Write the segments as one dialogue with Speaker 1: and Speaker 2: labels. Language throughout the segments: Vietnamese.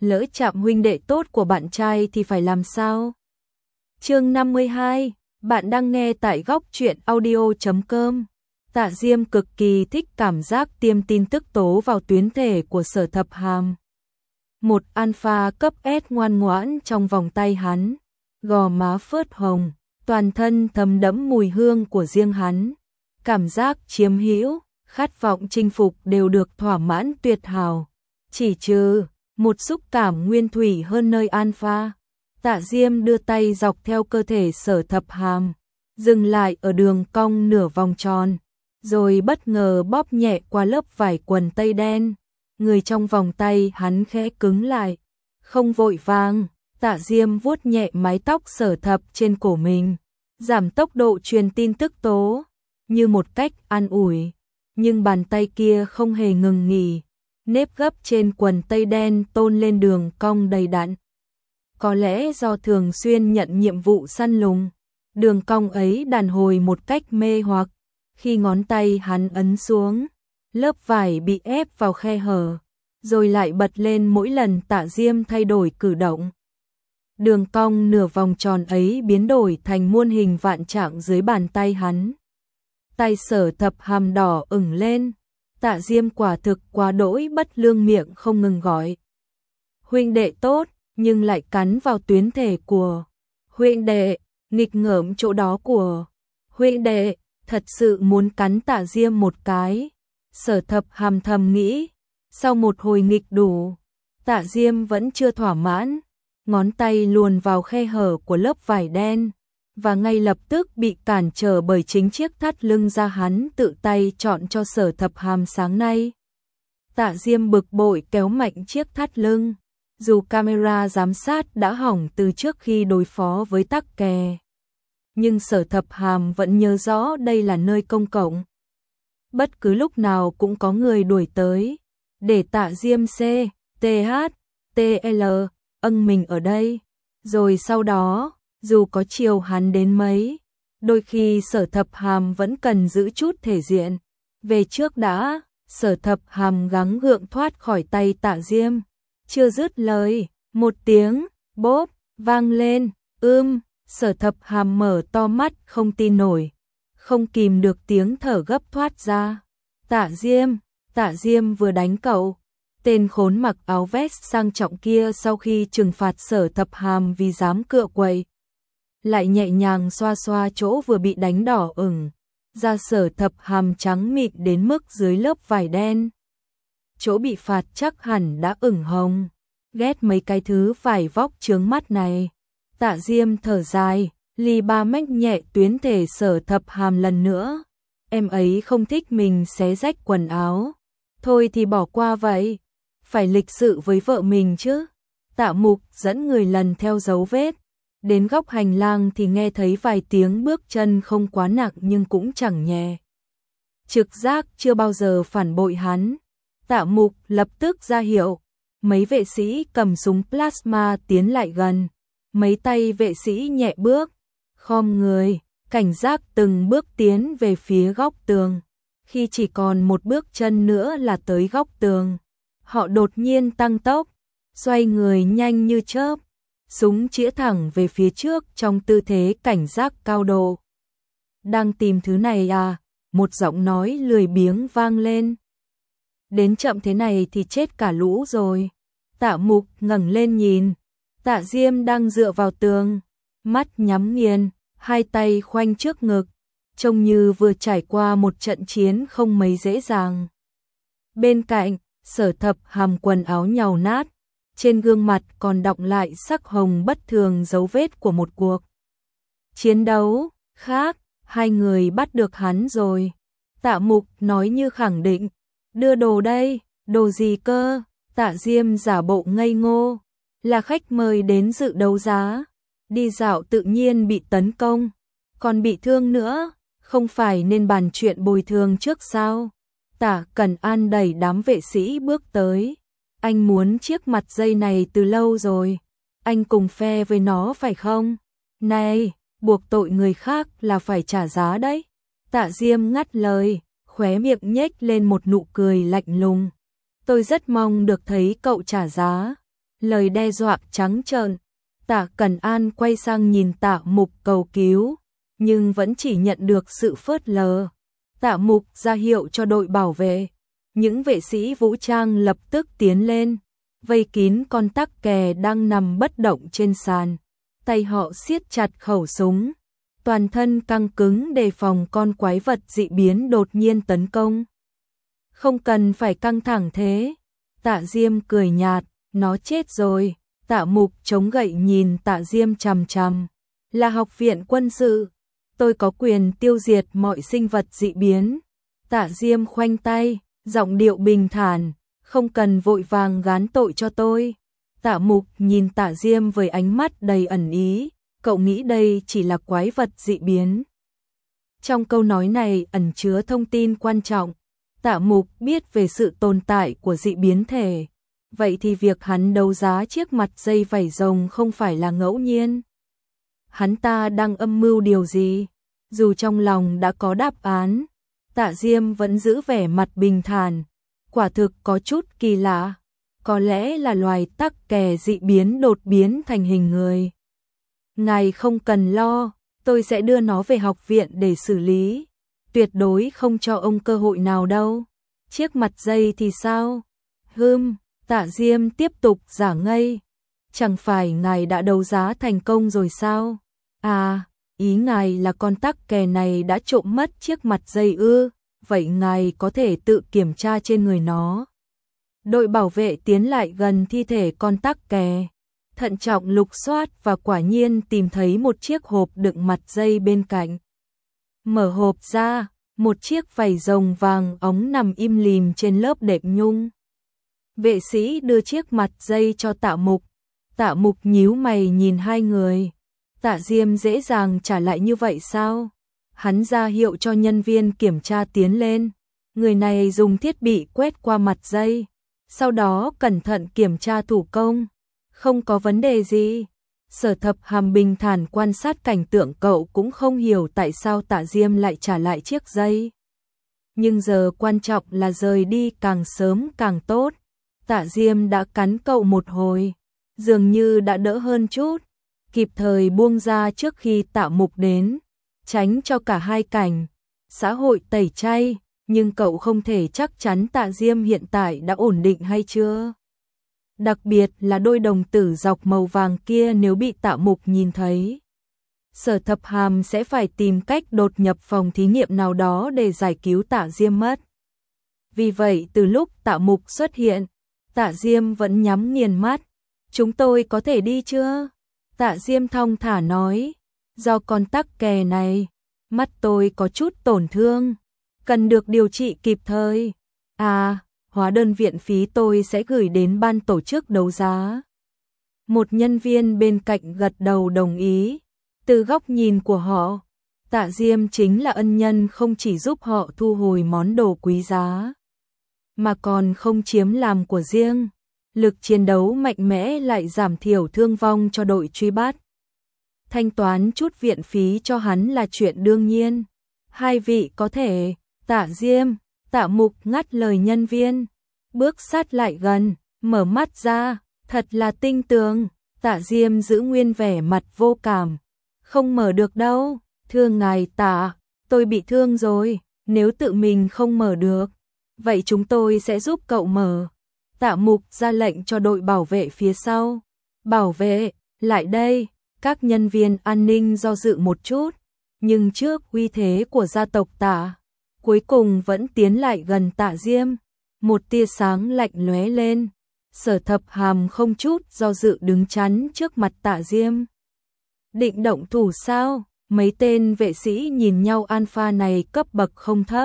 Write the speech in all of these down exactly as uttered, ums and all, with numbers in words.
Speaker 1: lỡ chạm huynh đệ tốt của bạn trai thì phải làm sao? Chương năm mươi hai, bạn đang nghe tại góc truyện audio chấm com. Tạ Diêm cực kỳ thích cảm giác tiêm tin tức tố vào tuyến thể của Sở Thập Hàm. Một alpha cấp S ngoan ngoãn trong vòng tay hắn, gò má phớt hồng, toàn thân thấm đẫm mùi hương của riêng hắn. Cảm giác chiếm hữu, khát vọng chinh phục đều được thỏa mãn tuyệt hảo. Chỉ trừ một xúc cảm nguyên thủy hơn nơi alpha. Tạ Diêm đưa tay dọc theo cơ thể Sở Thập Hàm, dừng lại ở đường cong nửa vòng tròn, rồi bất ngờ bóp nhẹ qua lớp vải quần tây đen. Người trong vòng tay hắn khẽ cứng lại, không vội vàng. Tạ Diêm vuốt nhẹ mái tóc Sở Thập trên cổ mình, giảm tốc độ truyền tin tức tố, như một cách an ủi. Nhưng bàn tay kia không hề ngừng nghỉ, nếp gấp trên quần tây đen tôn lên đường cong đầy đặn. Có lẽ do thường xuyên nhận nhiệm vụ săn lùng, đường cong ấy đàn hồi một cách mê hoặc. Khi ngón tay hắn ấn xuống, lớp vải bị ép vào khe hở, rồi lại bật lên mỗi lần Tạ Diêm thay đổi cử động. Đường cong nửa vòng tròn ấy biến đổi thành muôn hình vạn trạng dưới bàn tay hắn. Tay Sở Thập Hàm đỏ ửng lên, Tạ Diêm quả thực quá đỗi bất lương, miệng không ngừng gọi huynh đệ tốt, nhưng lại cắn vào tuyến thể của huynh đệ, nghịch ngợm chỗ đó của huynh đệ, thật sự muốn cắn Tạ Diêm một cái. Sở Thập Hàm thầm nghĩ. Sau một hồi nghịch đủ, Tạ Diêm vẫn chưa thỏa mãn, ngón tay luồn vào khe hở của lớp vải đen, và ngay lập tức bị cản trở bởi chính chiếc thắt lưng da hắn tự tay chọn cho Sở Thập Hàm sáng nay. Tạ Diêm bực bội kéo mạnh chiếc thắt lưng, dù camera giám sát đã hỏng từ trước khi đối phó với tắc kè, nhưng Sở Thập Hàm vẫn nhớ rõ đây là nơi công cộng. Bất cứ lúc nào cũng có người đuổi tới, để Tạ Diêm C, T H, T L, âng mình ở đây. Rồi sau đó, dù có chiều hắn đến mấy, đôi khi Sở Thập Hàm vẫn cần giữ chút thể diện. Về trước đã, Sở Thập Hàm gắng gượng thoát khỏi tay Tạ Diêm. Chưa dứt lời, một tiếng bốp vang lên, ưm, Sở Thập Hàm mở to mắt không tin nổi, không kìm được tiếng thở gấp thoát ra. Tạ Diêm, Tạ Diêm vừa đánh cậu. Tên khốn mặc áo vest sang trọng kia sau khi trừng phạt Sở Thập Hàm vì dám cựa quậy, lại nhẹ nhàng xoa xoa chỗ vừa bị đánh đỏ ửng, da Sở Thập Hàm trắng mịn đến mức dưới lớp vải đen. Chỗ bị phạt chắc hẳn đã ửng hồng. Ghét mấy cái thứ vải vóc chướng mắt này. Tạ Diêm thở dài, ly ba mách nhẹ tuyến thể Sở Thập Hàm lần nữa. Em ấy không thích mình xé rách quần áo. Thôi thì bỏ qua vậy. Phải lịch sự với vợ mình chứ. Tạ Mục dẫn người lần theo dấu vết. Đến góc hành lang thì nghe thấy vài tiếng bước chân không quá nặng nhưng cũng chẳng nhẹ. Trực giác chưa bao giờ phản bội hắn. Tạ Mục lập tức ra hiệu. Mấy vệ sĩ cầm súng plasma tiến lại gần. Mấy tay vệ sĩ nhẹ bước, khom người, cảnh giác từng bước tiến về phía góc tường. Khi chỉ còn một bước chân nữa là tới góc tường, họ đột nhiên tăng tốc, xoay người nhanh như chớp, súng chĩa thẳng về phía trước trong tư thế cảnh giác cao độ. Đang tìm thứ này à? Một giọng nói lười biếng vang lên. Đến chậm thế này thì chết cả lũ rồi. Tạ Mục ngẩng lên nhìn. Tạ Diêm đang dựa vào tường, mắt nhắm nghiền, hai tay khoanh trước ngực, trông như vừa trải qua một trận chiến không mấy dễ dàng. Bên cạnh, Sở Thập Hàm quần áo nhàu nát, trên gương mặt còn đọng lại sắc hồng bất thường, dấu vết của một cuộc chiến đấu khác. Hai người bắt được hắn rồi. Tạ Mục nói như khẳng định. Đưa đồ đây. Đồ gì cơ? Tạ Diêm giả bộ ngây ngô. Là khách mời đến dự đấu giá. Đi dạo tự nhiên bị tấn công, còn bị thương nữa, không phải nên bàn chuyện bồi thường trước sao? Tạ Cẩn An đẩy đám vệ sĩ bước tới. Anh muốn chiếc mặt dây này từ lâu rồi. Anh cùng phe với nó phải không? Này, buộc tội người khác là phải trả giá đấy. Tạ Diêm ngắt lời, khóe miệng nhếch lên một nụ cười lạnh lùng. Tôi rất mong được thấy cậu trả giá. lời đe dọa trắng trợn. Tạ Cẩn An quay sang nhìn Tạ Mục cầu cứu, nhưng vẫn chỉ nhận được sự phớt lờ. Tạ Mục ra hiệu cho đội bảo vệ. Những vệ sĩ vũ trang lập tức tiến lên, vây kín con tắc kè đang nằm bất động trên sàn. Tay họ siết chặt khẩu súng, toàn thân căng cứng đề phòng con quái vật dị biến đột nhiên tấn công. Không cần phải căng thẳng thế. Tạ Diêm cười nhạt, nó chết rồi. Tạ Mục chống gậy nhìn Tạ Diêm chằm chằm. Là học viện quân sự, tôi có quyền tiêu diệt mọi sinh vật dị biến. Tạ Diêm khoanh tay, giọng điệu bình thản, không cần vội vàng gán tội cho tôi. Tạ Mục nhìn Tạ Diêm với ánh mắt đầy ẩn ý, cậu nghĩ đây chỉ là quái vật dị biến. Trong câu nói này ẩn chứa thông tin quan trọng. Tạ Mục biết về sự tồn tại của dị biến thể. Vậy thì việc hắn đấu giá chiếc mặt dây vảy rồng không phải là ngẫu nhiên. Hắn ta đang âm mưu điều gì? Dù trong lòng đã có đáp án, Tạ Diêm vẫn giữ vẻ mặt bình thản. Quả thực có chút kỳ lạ. Có lẽ là loài tắc kè dị biến đột biến thành hình người. Ngài không cần lo, tôi sẽ đưa nó về học viện để xử lý. Tuyệt đối không cho ông cơ hội nào đâu. Chiếc mặt dây thì sao? Hừm, Tạ Diêm tiếp tục giả ngây. Chẳng phải ngài đã đấu giá thành công rồi sao? À, ý ngài là con tắc kè này đã trộm mất chiếc mặt dây ư? Vậy ngài có thể tự kiểm tra trên người nó. Đội bảo vệ tiến lại gần thi thể con tắc kè, thận trọng lục soát và quả nhiên tìm thấy một chiếc hộp đựng mặt dây bên cạnh. Mở hộp ra, một chiếc vảy rồng vàng óng nằm im lìm trên lớp đệm nhung. Vệ sĩ đưa chiếc mặt dây cho Tạ Mục. Tạ Mục nhíu mày nhìn hai người. Tạ Diêm dễ dàng trả lại như vậy sao? Hắn ra hiệu cho nhân viên kiểm tra tiến lên. Người này dùng thiết bị quét qua mặt dây, sau đó cẩn thận kiểm tra thủ công. Không có vấn đề gì. Sở Thập Hàm bình thản quan sát cảnh tượng, cậu cũng không hiểu tại sao Tạ Diêm lại trả lại chiếc dây. Nhưng giờ quan trọng là rời đi càng sớm càng tốt. Tạ Diêm đã cắn cậu một hồi, dường như đã đỡ hơn chút, kịp thời buông ra trước khi Tạ Mục đến, tránh cho cả hai cảnh xã hội tẩy chay, nhưng cậu không thể chắc chắn Tạ Diêm hiện tại đã ổn định hay chưa. Đặc biệt là đôi đồng tử dọc màu vàng kia, nếu bị Tạ Mục nhìn thấy, Sở Thập Hàm sẽ phải tìm cách đột nhập phòng thí nghiệm nào đó để giải cứu Tạ Diêm mất. Vì vậy từ lúc Tạ Mục xuất hiện, Tạ Diêm vẫn nhắm nghiền mắt. Chúng tôi có thể đi chưa? Tạ Diêm thong thả nói. Do con tắc kè này, mắt tôi có chút tổn thương, cần được điều trị kịp thời. À, hóa đơn viện phí tôi sẽ gửi đến ban tổ chức đấu giá. Một nhân viên bên cạnh gật đầu đồng ý. Từ góc nhìn của họ, Tạ Diêm chính là ân nhân không chỉ giúp họ thu hồi món đồ quý giá, mà còn không chiếm làm của riêng. Lực chiến đấu mạnh mẽ lại giảm thiểu thương vong cho đội truy bắt. Thanh toán chút viện phí cho hắn là chuyện đương nhiên. Hai vị có thể. Tạ Diêm, Tạ Mục ngắt lời nhân viên, bước sát lại gần, mở mắt ra, thật là tinh tường. Tạ Diêm giữ nguyên vẻ mặt vô cảm. Không mở được đâu, thưa ngài Tạ, tôi bị thương rồi, nếu tự mình không mở được, vậy chúng tôi sẽ giúp cậu mở. Tạ Mục ra lệnh cho đội bảo vệ phía sau. Bảo vệ, lại đây. Các nhân viên an ninh do dự một chút, nhưng trước uy thế của gia tộc Tạ, cuối cùng vẫn tiến lại gần Tạ Diêm. Một tia sáng lạnh lóe lên. Sở Thập Hàm không chút do dự đứng chắn trước mặt Tạ Diêm. Định động thủ sao? Mấy tên vệ sĩ nhìn nhau, alpha này cấp bậc không thấp.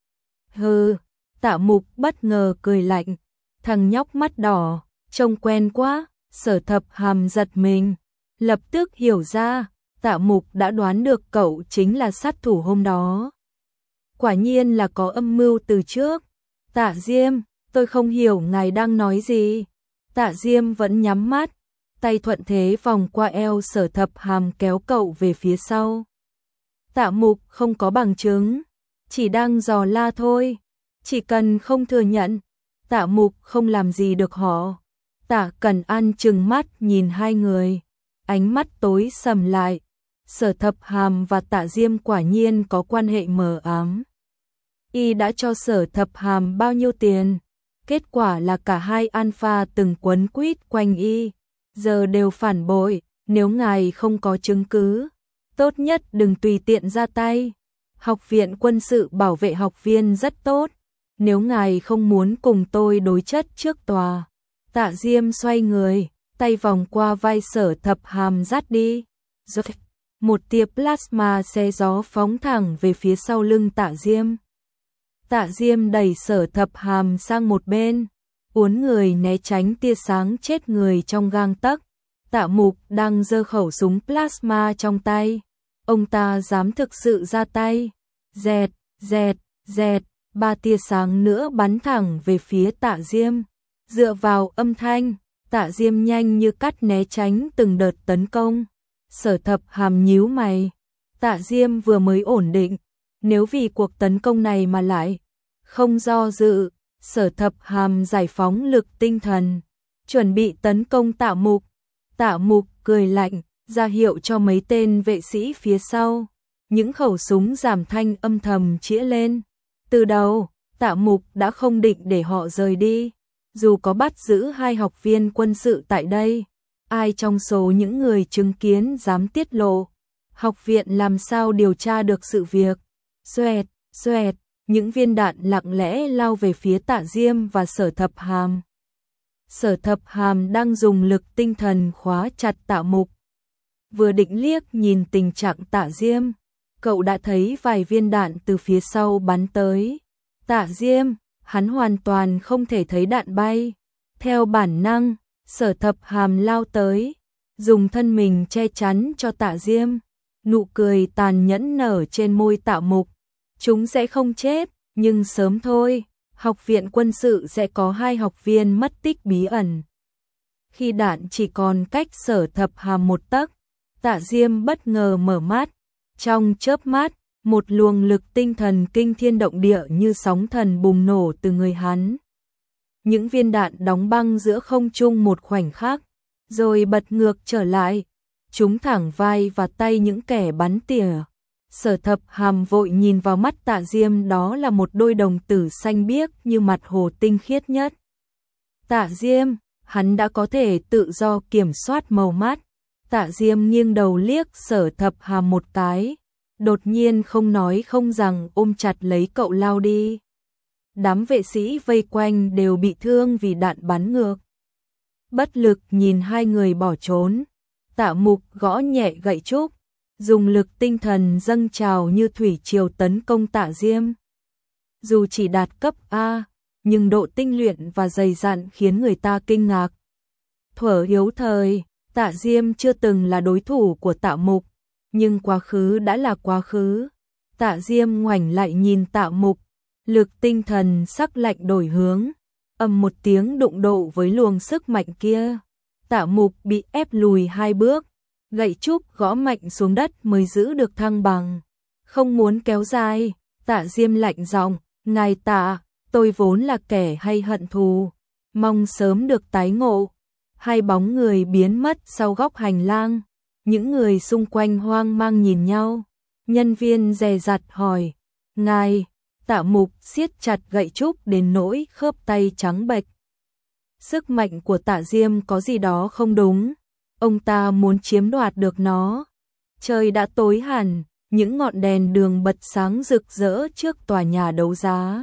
Speaker 1: Hừ, Tạ Mục bất ngờ cười lạnh. Thằng nhóc mắt đỏ, trông quen quá. Sở Thập Hàm giật mình, lập tức hiểu ra, Tạ Mục đã đoán được cậu chính là sát thủ hôm đó. Quả nhiên là có âm mưu từ trước. Tạ Diêm, tôi không hiểu ngài đang nói gì. Tạ Diêm vẫn nhắm mắt, tay thuận thế vòng qua eo Sở Thập Hàm kéo cậu về phía sau. Tạ Mục không có bằng chứng, chỉ đang dò la thôi. Chỉ cần không thừa nhận, Tạ Mục không làm gì được họ. Tạ Cần An trừng mắt nhìn hai người, ánh mắt tối sầm lại. Sở Thập Hàm và Tạ Diêm quả nhiên có quan hệ mờ ám. Y đã cho Sở Thập Hàm bao nhiêu tiền? Kết quả là cả hai alpha từng quấn quýt quanh Y, giờ đều phản bội. Nếu ngài không có chứng cứ, tốt nhất đừng tùy tiện ra tay. Học viện quân sự bảo vệ học viên rất tốt, nếu ngài không muốn cùng tôi đối chất trước tòa. Tạ Diêm xoay người, tay vòng qua vai Sở Thập Hàm dắt đi. Rồi, một tia plasma xé gió phóng thẳng về phía sau lưng Tạ Diêm. Tạ Diêm đẩy Sở Thập Hàm sang một bên, uốn người né tránh tia sáng chết người trong gang tấc. Tạ Mục đang giơ khẩu súng plasma trong tay, ông ta dám thực sự ra tay. Dẹt, dẹt, dẹt, ba tia sáng nữa bắn thẳng về phía Tạ Diêm. Dựa vào âm thanh, Tạ Diêm nhanh như cắt né tránh từng đợt tấn công. Sở Thập Hàm nhíu mày, Tạ Diêm vừa mới ổn định, nếu vì cuộc tấn công này mà lại không do dự. Sở Thập Hàm giải phóng lực tinh thần, chuẩn bị tấn công Tạ Mục. Tạ Mục cười lạnh, ra hiệu cho mấy tên vệ sĩ phía sau. Những khẩu súng giảm thanh âm thầm chĩa lên. Từ đầu, Tạ Mục đã không định để họ rời đi. Dù có bắt giữ hai học viên quân sự tại đây, ai trong số những người chứng kiến dám tiết lộ? Học viện làm sao điều tra được sự việc? Xoẹt, xoẹt, những viên đạn lặng lẽ lao về phía Tạ Diêm và Sở Thập Hàm. Sở Thập Hàm đang dùng lực tinh thần khóa chặt Tạ Mục. Vừa định liếc nhìn tình trạng Tạ Diêm, cậu đã thấy vài viên đạn từ phía sau bắn tới. Tạ Diêm, hắn hoàn toàn không thể thấy đạn bay. Theo bản năng, Sở Thập Hàm lao tới, dùng thân mình che chắn cho Tạ Diêm. Nụ cười tàn nhẫn nở trên môi Tạ Mục. Chúng sẽ không chết, nhưng sớm thôi, học viện quân sự sẽ có hai học viên mất tích bí ẩn. Khi đạn chỉ còn cách Sở Thập Hàm một tấc, Tạ Diêm bất ngờ mở mắt. Trong chớp mắt, một luồng lực tinh thần kinh thiên động địa như sóng thần bùng nổ từ người hắn. Những viên đạn đóng băng giữa không trung một khoảnh khắc, rồi bật ngược trở lại, trúng thẳng vai và tay những kẻ bắn tỉa. Sở Thập Hàm vội nhìn vào mắt Tạ Diêm, đó là một đôi đồng tử xanh biếc như mặt hồ tinh khiết nhất. Tạ Diêm, hắn đã có thể tự do kiểm soát màu mắt. Tạ Diêm nghiêng đầu liếc Sở Thập Hàm một cái, đột nhiên không nói không rằng ôm chặt lấy cậu lao đi. Đám vệ sĩ vây quanh đều bị thương vì đạn bắn ngược. Bất lực nhìn hai người bỏ trốn, Tạ Mục gõ nhẹ gậy trúc, dùng lực tinh thần dâng trào như thủy triều tấn công Tạ Diêm. Dù chỉ đạt cấp A, nhưng độ tinh luyện và dày dặn khiến người ta kinh ngạc. Thuở yếu thời, Tạ Diêm chưa từng là đối thủ của Tạ Mục, nhưng quá khứ đã là quá khứ. Tạ Diêm ngoảnh lại nhìn Tạ Mục, lực tinh thần sắc lạnh đổi hướng, ầm một tiếng đụng độ với luồng sức mạnh kia. Tạ Mục bị ép lùi hai bước, gậy trúc gõ mạnh xuống đất mới giữ được thăng bằng. Không muốn kéo dài, Tạ Diêm lạnh giọng, ngài Tạ, tôi vốn là kẻ hay hận thù, mong sớm được tái ngộ. Hai bóng người biến mất sau góc hành lang, những người xung quanh hoang mang nhìn nhau. Nhân viên dè dặt hỏi, ngài? Tạ Mục siết chặt gậy trúc đến nỗi khớp tay trắng bệch. Sức mạnh của Tạ Diêm có gì đó không đúng, ông ta muốn chiếm đoạt được nó. Trời đã tối hẳn, những ngọn đèn đường bật sáng rực rỡ trước tòa nhà đấu giá.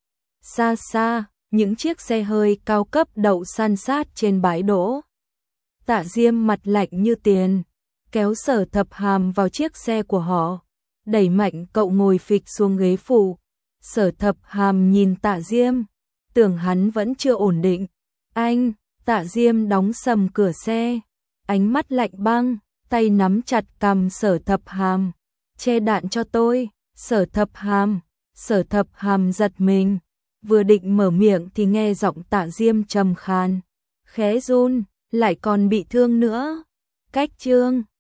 Speaker 1: Xa xa, những chiếc xe hơi cao cấp đậu san sát trên bãi đỗ. Tạ Diêm mặt lạnh như tiền, kéo Sở Thập Hàm vào chiếc xe của họ, đẩy mạnh cậu ngồi phịch xuống ghế phụ. Sở Thập Hàm nhìn Tạ Diêm, tưởng hắn vẫn chưa ổn định. Anh, Tạ Diêm đóng sầm cửa xe, ánh mắt lạnh băng, tay nắm chặt cằm Sở Thập Hàm. Che đạn cho tôi, Sở Thập Hàm. Sở Thập Hàm giật mình, vừa định mở miệng thì nghe giọng Tạ Diêm trầm khàn, khẽ run, lại còn bị thương nữa. Cách chương